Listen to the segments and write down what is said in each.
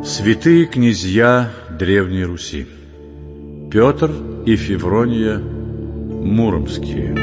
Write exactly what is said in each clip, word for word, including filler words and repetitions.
Святые князья Древней Руси Петр и Феврония Муромские.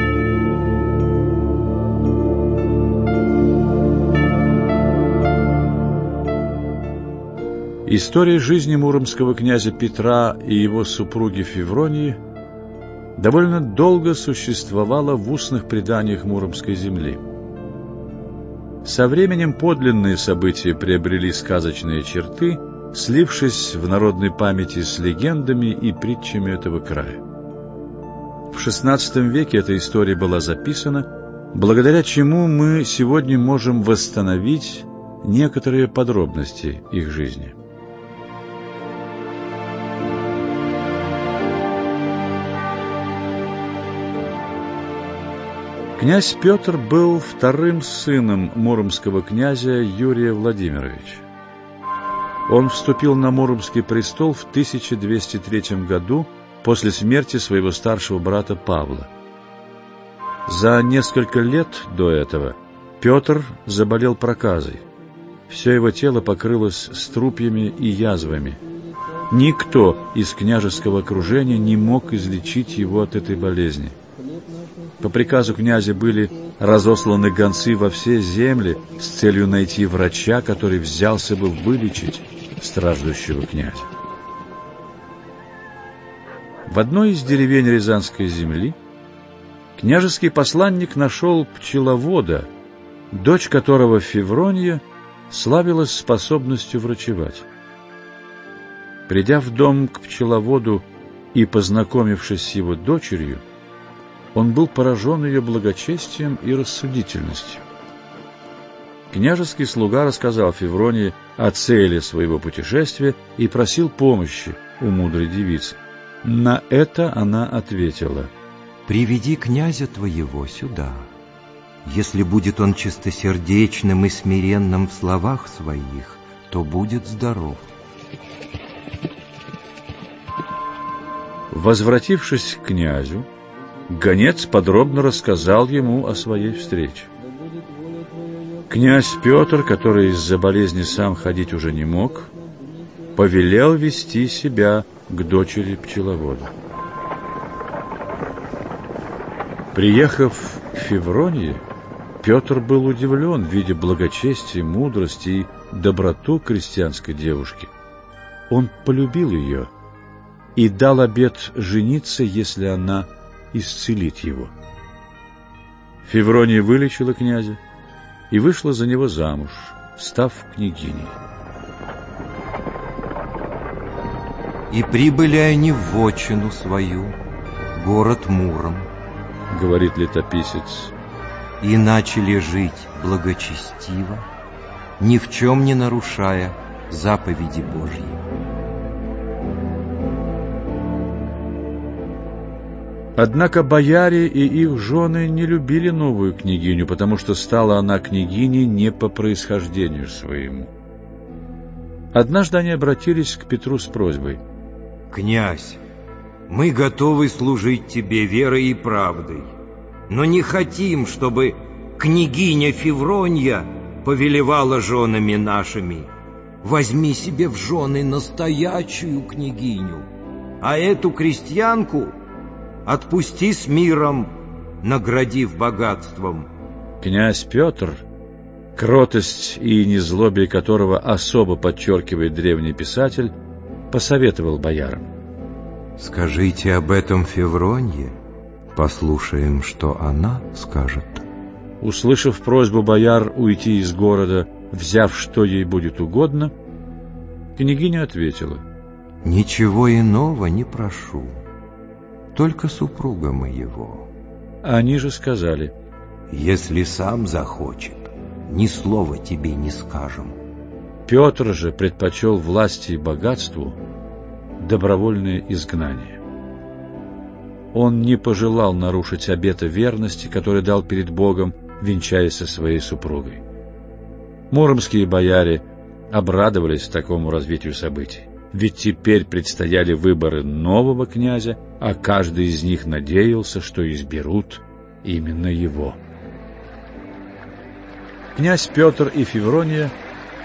История жизни муромского князя Петра и его супруги Февронии довольно долго существовала в устных преданиях Муромской земли. Со временем подлинные события приобрели сказочные черты, слившись в народной памяти с легендами и притчами этого края. В шестнадцатом веке эта история была записана, благодаря чему мы сегодня можем восстановить некоторые подробности их жизни. Князь Петр был вторым сыном муромского князя Юрия Владимировича. Он вступил на Муромский престол в тысяча двести третьем году после смерти своего старшего брата Павла. За несколько лет до этого Петр заболел проказой. Все его тело покрылось струпьями и язвами. Никто из княжеского окружения не мог излечить его от этой болезни. По приказу князя были разосланы гонцы во все земли с целью найти врача, который взялся бы вылечить страждущего князя. В одной из деревень Рязанской земли княжеский посланник нашел пчеловода, дочь которого Феврония славилась способностью врачевать. Придя в дом к пчеловоду и познакомившись с его дочерью, он был поражен ее благочестием и рассудительностью. Княжеский слуга рассказал Февронии о цели своего путешествия и просил помощи у мудрой девицы. На это она ответила: «Приведи князя твоего сюда. Если будет он чистосердечным и смиренным в словах своих, то будет здоров». Возвратившись к князю, гонец подробно рассказал ему о своей встрече. Князь Петр, который из-за болезни сам ходить уже не мог, повелел вести себя к дочери пчеловода. Приехав к Февронии, Петр был удивлен, видя благочестие, мудрость и доброту крестьянской девушки. Он полюбил ее и дал обет жениться, если она исцелит его. Феврония вылечила князя и вышла за него замуж, став княгиней. «И прибыли они в вотчину свою, город Муром, — говорит летописец, — и начали жить благочестиво, ни в чем не нарушая заповеди Божьи». Однако бояре и их жены не любили новую княгиню, потому что стала она княгиней не по происхождению своему. Однажды они обратились к Петру с просьбой: «Князь, мы готовы служить тебе верой и правдой, но не хотим, чтобы княгиня Феврония повелевала женами нашими. Возьми себе в жены настоящую княгиню, а эту крестьянку отпусти с миром, наградив богатством». Князь Петр, кротость и незлобие которого особо подчеркивает древний писатель, посоветовал боярам: «Скажите об этом Февронье, послушаем, что она скажет». Услышав просьбу бояр уйти из города, взяв, что ей будет угодно, княгиня ответила: «Ничего иного не прошу, только супруга моего». Они же сказали: «Если сам захочет, ни слова тебе не скажем». Петр же предпочел власти и богатству добровольное изгнание. Он не пожелал нарушить обета верности, который дал перед Богом, венчаясь со своей супругой. Муромские бояре обрадовались такому развитию событий, ведь теперь предстояли выборы нового князя, а каждый из них надеялся, что изберут именно его. Князь Петр и Феврония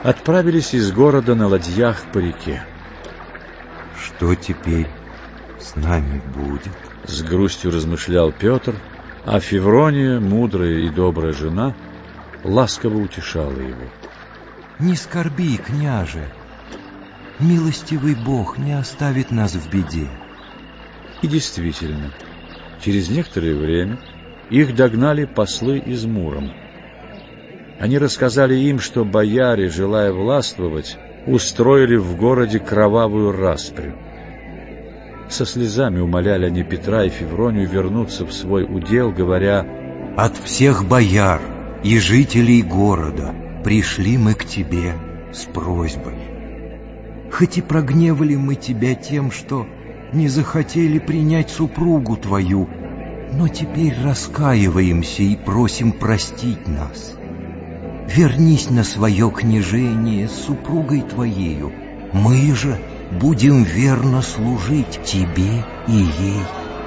отправились из города на ладьях по реке. Что теперь с нами будет? С грустью размышлял Петр, а Феврония, мудрая и добрая жена, ласково утешала его. Не скорби, княже, милостивый Бог не оставит нас в беде. И действительно, через некоторое время их догнали послы из Мурома. Они рассказали им, что бояре, желая властвовать, устроили в городе кровавую распрю. Со слезами умоляли они Петра и Февронию вернуться в свой удел, говоря: «От всех бояр и жителей города пришли мы к тебе с просьбой. Хоть и прогневали мы тебя тем, что не захотели принять супругу твою, но теперь раскаиваемся и просим простить нас. Вернись на свое княжение с супругой твоею, мы же будем верно служить тебе и ей».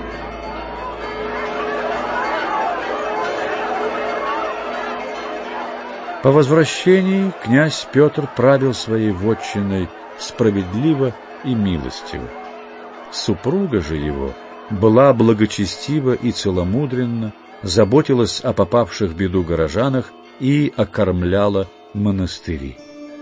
По возвращении князь Петр правил своей вотчиной справедливо и милостиво. Супруга же его была благочестива и целомудренна, заботилась о попавших в беду горожанах и окормляла монастыри.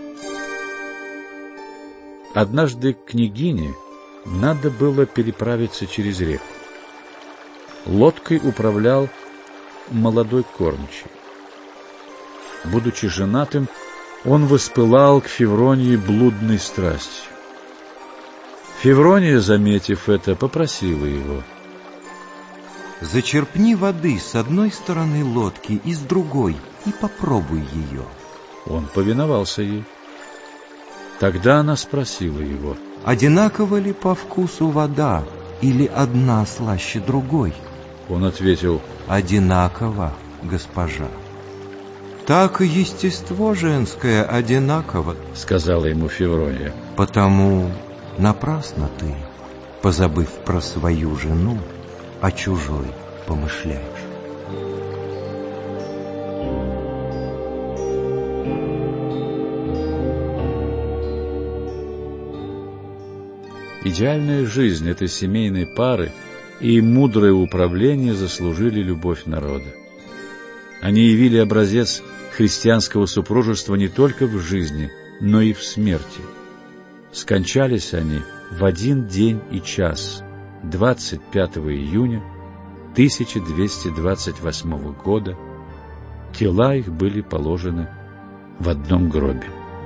Однажды княгине надо было переправиться через реку. Лодкой управлял молодой кормчий. Будучи женатым, он воспылал к Февронии блудной страстью. Феврония, заметив это, попросила его: «Зачерпни воды с одной стороны лодки и с другой, и попробуй ее». Он повиновался ей. Тогда она спросила его: «Одинакова ли по вкусу вода, или одна слаще другой?» Он ответил: «Одинаково, госпожа». «Так и естество женское одинаково», — сказала ему Феврония. «Потому напрасно ты, позабыв про свою жену, о чужой помышляешь». Идеальная жизнь этой семейной пары и мудрое управление заслужили любовь народа. Они явили образец христианского супружества не только в жизни, но и в смерти. Скончались они в один день и час, двадцать пятого июня тысяча двести двадцать восьмого года. Тела их были положены в одном гробе.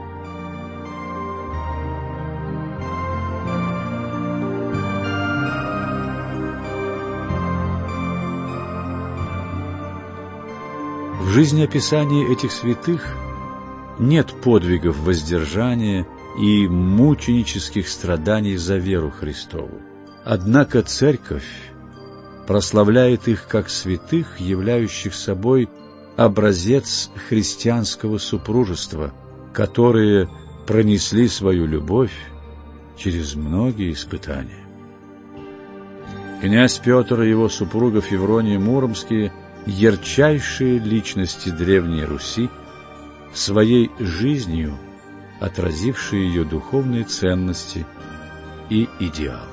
В жизнеописании этих святых нет подвигов воздержания и мученических страданий за веру Христову. Однако Церковь прославляет их как святых, являющих собой образец христианского супружества, которые пронесли свою любовь через многие испытания. Князь Петр и его супруга Феврония Муромские – ярчайшие личности Древней Руси, своей жизнью отразившие ее духовные ценности и идеалы.